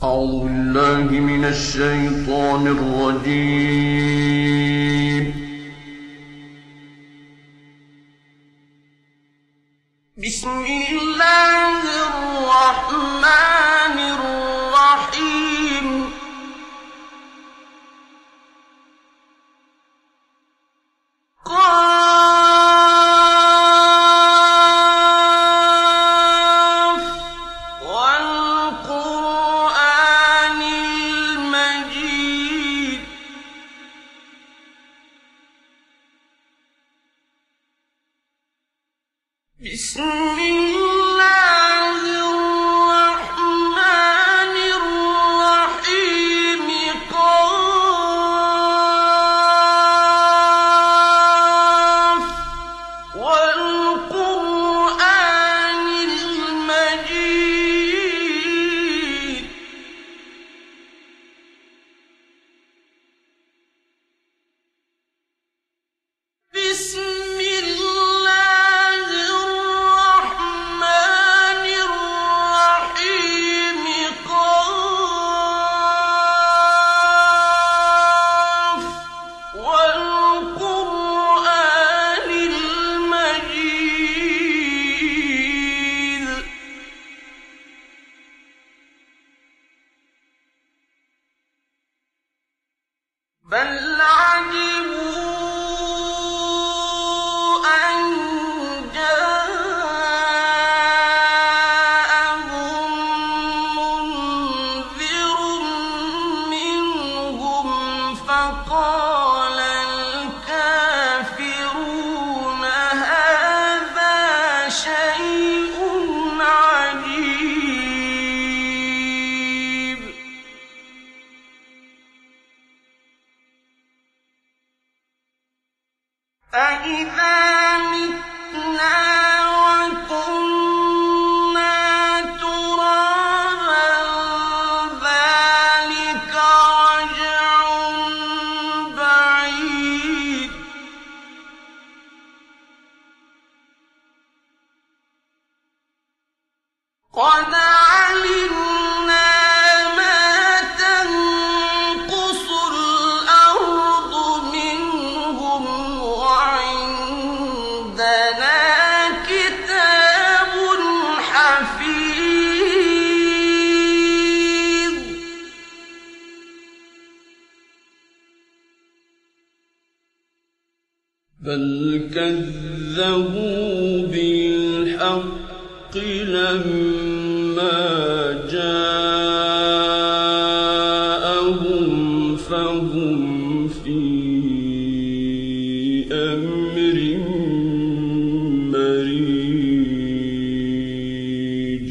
أعوذ بالله من الشيطان الرجيم. بسم الله الرحمن الرحيم. والقرآن المجيد. بسم الله الرحمن الرحيم. قاف والقرآن المجيد. بسم الله الرحمن الرحيم. قاف والقرآن المجيد. بل عجبوا أن جاءهم منذر منهم فقال الكافرون هذا شيء عجيب. أَإِذَا مِتْنَا وَكُنَّا تُرَابًا ذَلِكَ رَجْعٌ بَعِيدٌ. قَدْ عَلِمْنَا مَا تَنقُصُ الْأَرْضُ مِنْهُمْ وَعِندَنَا كِتَابٌ حَفِيظٌ. بل كذبوا بالحق لما جاءهم فهم في أمر مريج.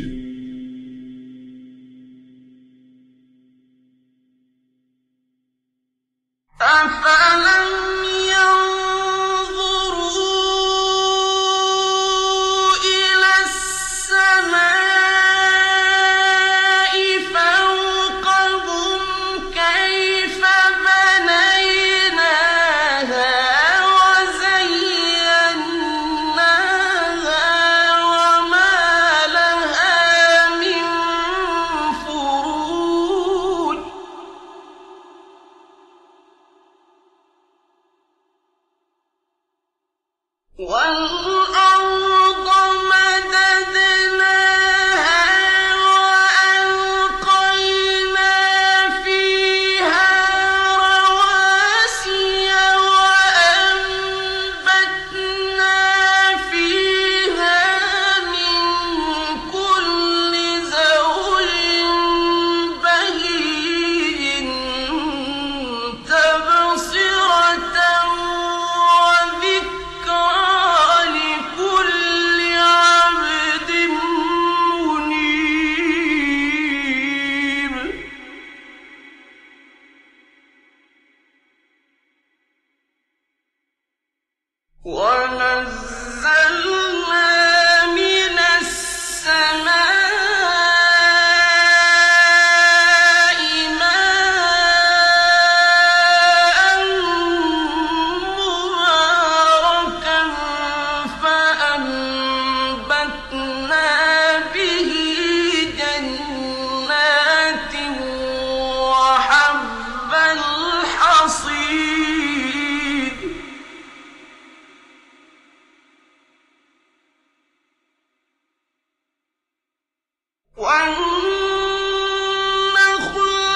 أفلم ينظروا إلى السماء وَالنَّخْلَ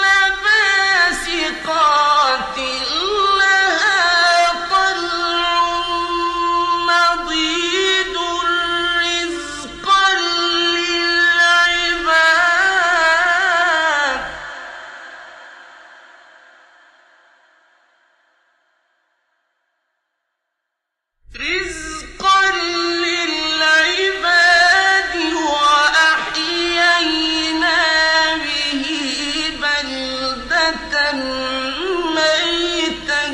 بَاسِقَاتٍ لَّهَا طَلْعٌ نَّضِيدٌ رِّزْقًا لِّلْعِبَادِ وَأَحْيَيْنَا بِهِ بَلْدَةً مَّيْتًا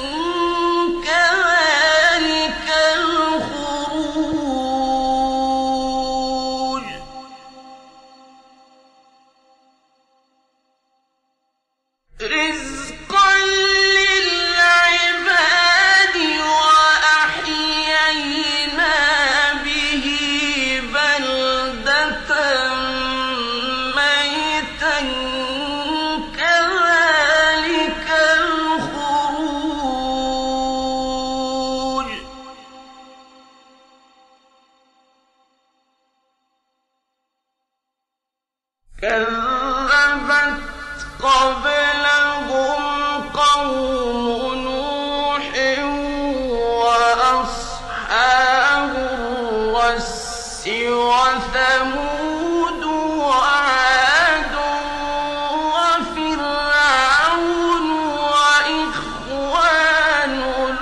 كَذَٰلِكَ الْخُرُوجُ رِزْقًا لِّلْعِبَادِ وَأَحْيَيْنَا بِهِ بَلْدَةً مَّيْتًا كَذَٰلِكَ الْخُرُوجُ كَذَّبَتْ قَبْلَهُمْ قَوْمُ نُوحٍ وَأَصْحَابُ الرَّسِّ وَثَمُودُ وَعَادٌ وَفِرْعَوْنُ وَإِخْوَانُ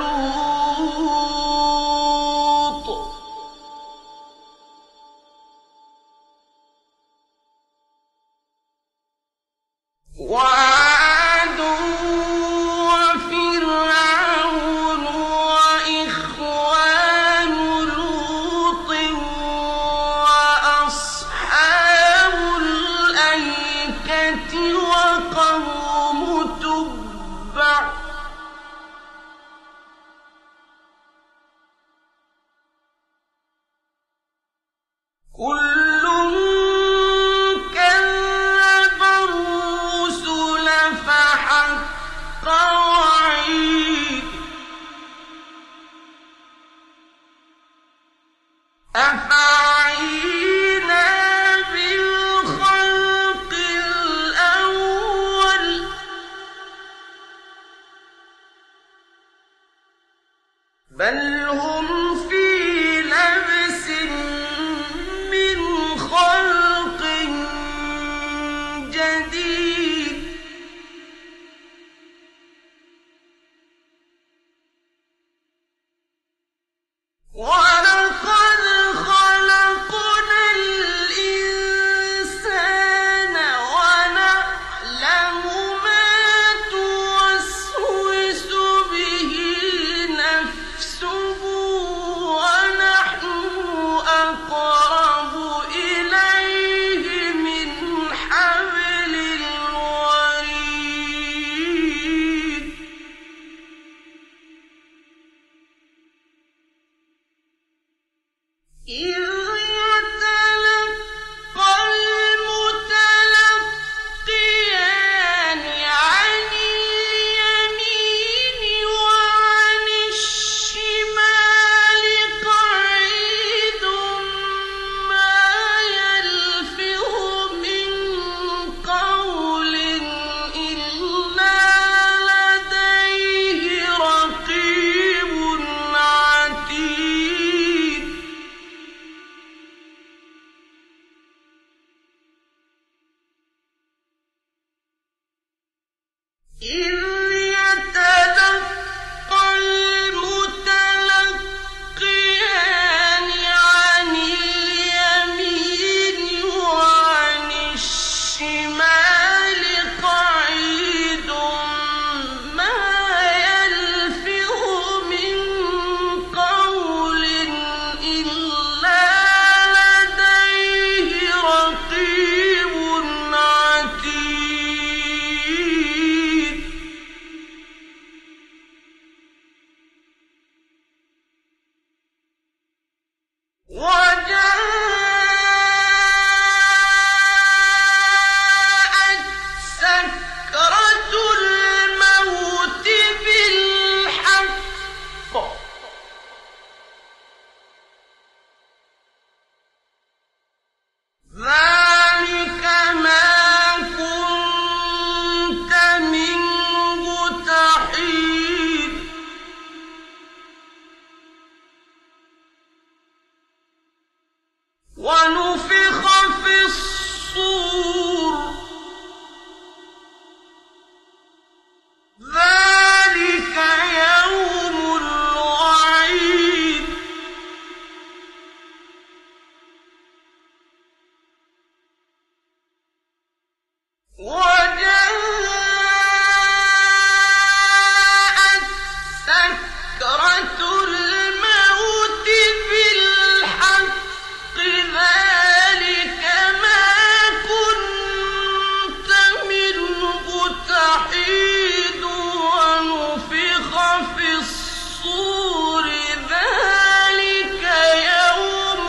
لُوطٍ وَعَادٌ وَفِرْعَوْنُ وَإِخْوَانُ لُوطٍ وَأَصْحَابُ الْأَيْكَةِ وَقَوْمُ تُبَّعٍ ۚ كُلٌّ كَذَّبَ الرُّسُلَ فَحَقَّ وَعِيدِ أَفَعَيِينَا بِالْخَلْقِ الْأَوَّلِ ۚ بَلْ هُمْ فِي لَبْسٍ مِّنْ خَلْقٍ جَدِيدٍ وَلَقَدْ خَلَقْنَا الْإِنسَانَ وَنَعْلَمُ مَا تُوَسْوِسُ بِهِ نَفْسُهُ وَنَحْنُ أَقْرَبُ إِلَيْهِ مِنْ حَبْلِ الْوَرِيدِ إِذْ يَتَلَقَّى الْمُتَلَقِّيَانِ عَنِ الْيَمِينِ وَعَنِ الشِّمَالِ قَعِيدٌ مَّا يَلْفِظُ مِن قَوْلٍ إِلَّا لَدَيْهِ رَقِيبٌ عَتِيدٌ إِذْ يَتَلَقَّى الْمُتَلَقِّيَانِ عَنِ الْيَمِينِ وَعَنِ الشِّمَالِ قَعِيدٌ مَّا يَلْفِظُ مِن قَوْلٍ إِلَّا لَدَيْهِ رَقِيبٌ عَتِيدٌ وَجَاءَتْ سَكْرَةُ الْمَوْتِ بِالْحَقِّ ۖ ذَٰلِكَ ونفخ في الصور ذلك يوم الوعيد وجاءت سكرة الموت بالحق ذلك ما كنت منه تحيد ونفخ في الصور ذلك يوم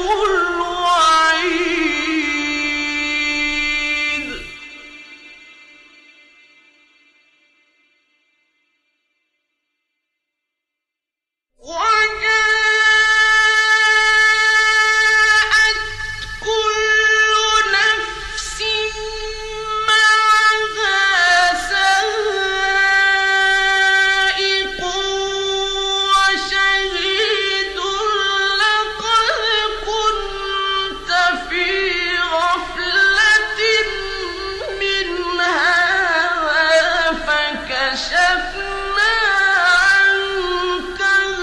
الوعيد وجاءت كل نفس معها سائق وشهيد لقد كنت في غفلة من هذا فكشفنا عنك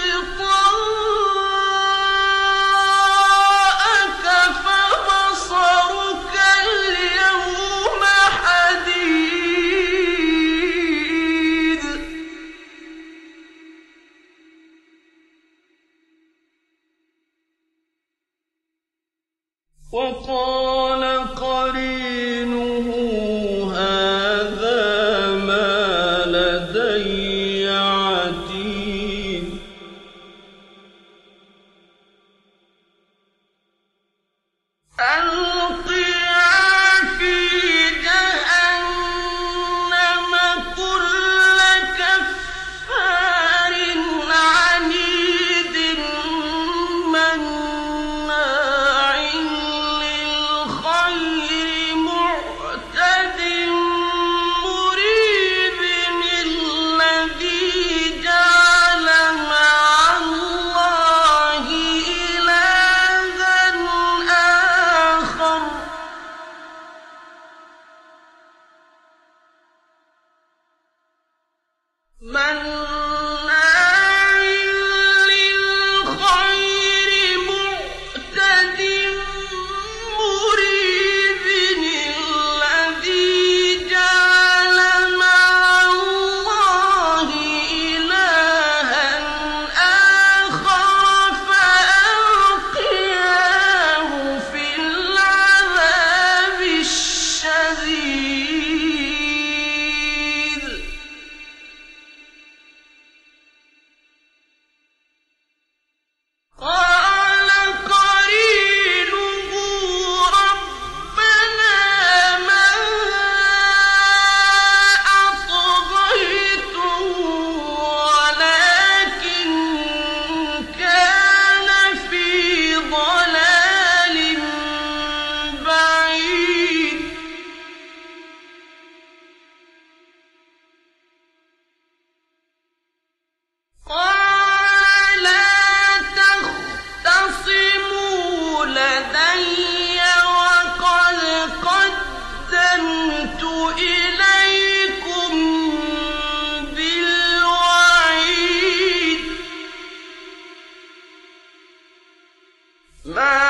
غطاءك فبصرك اليوم حديد وقال قرينه هذا ما لدي عتيد ألقيا في جهنم كل كفار عنيد مناع للخير معتد مريب الذي جعل مع الله إلها آخر مناع للخير معتد مريب الذي جعل مع الله إلها آخر فألقياه في العذاب الشديد قال قرينه ربنا ما أطغيته ولكن كان في ضلال بعيد قال لا تختصموا لدي وقد قدمت إليكم بالوعيد ما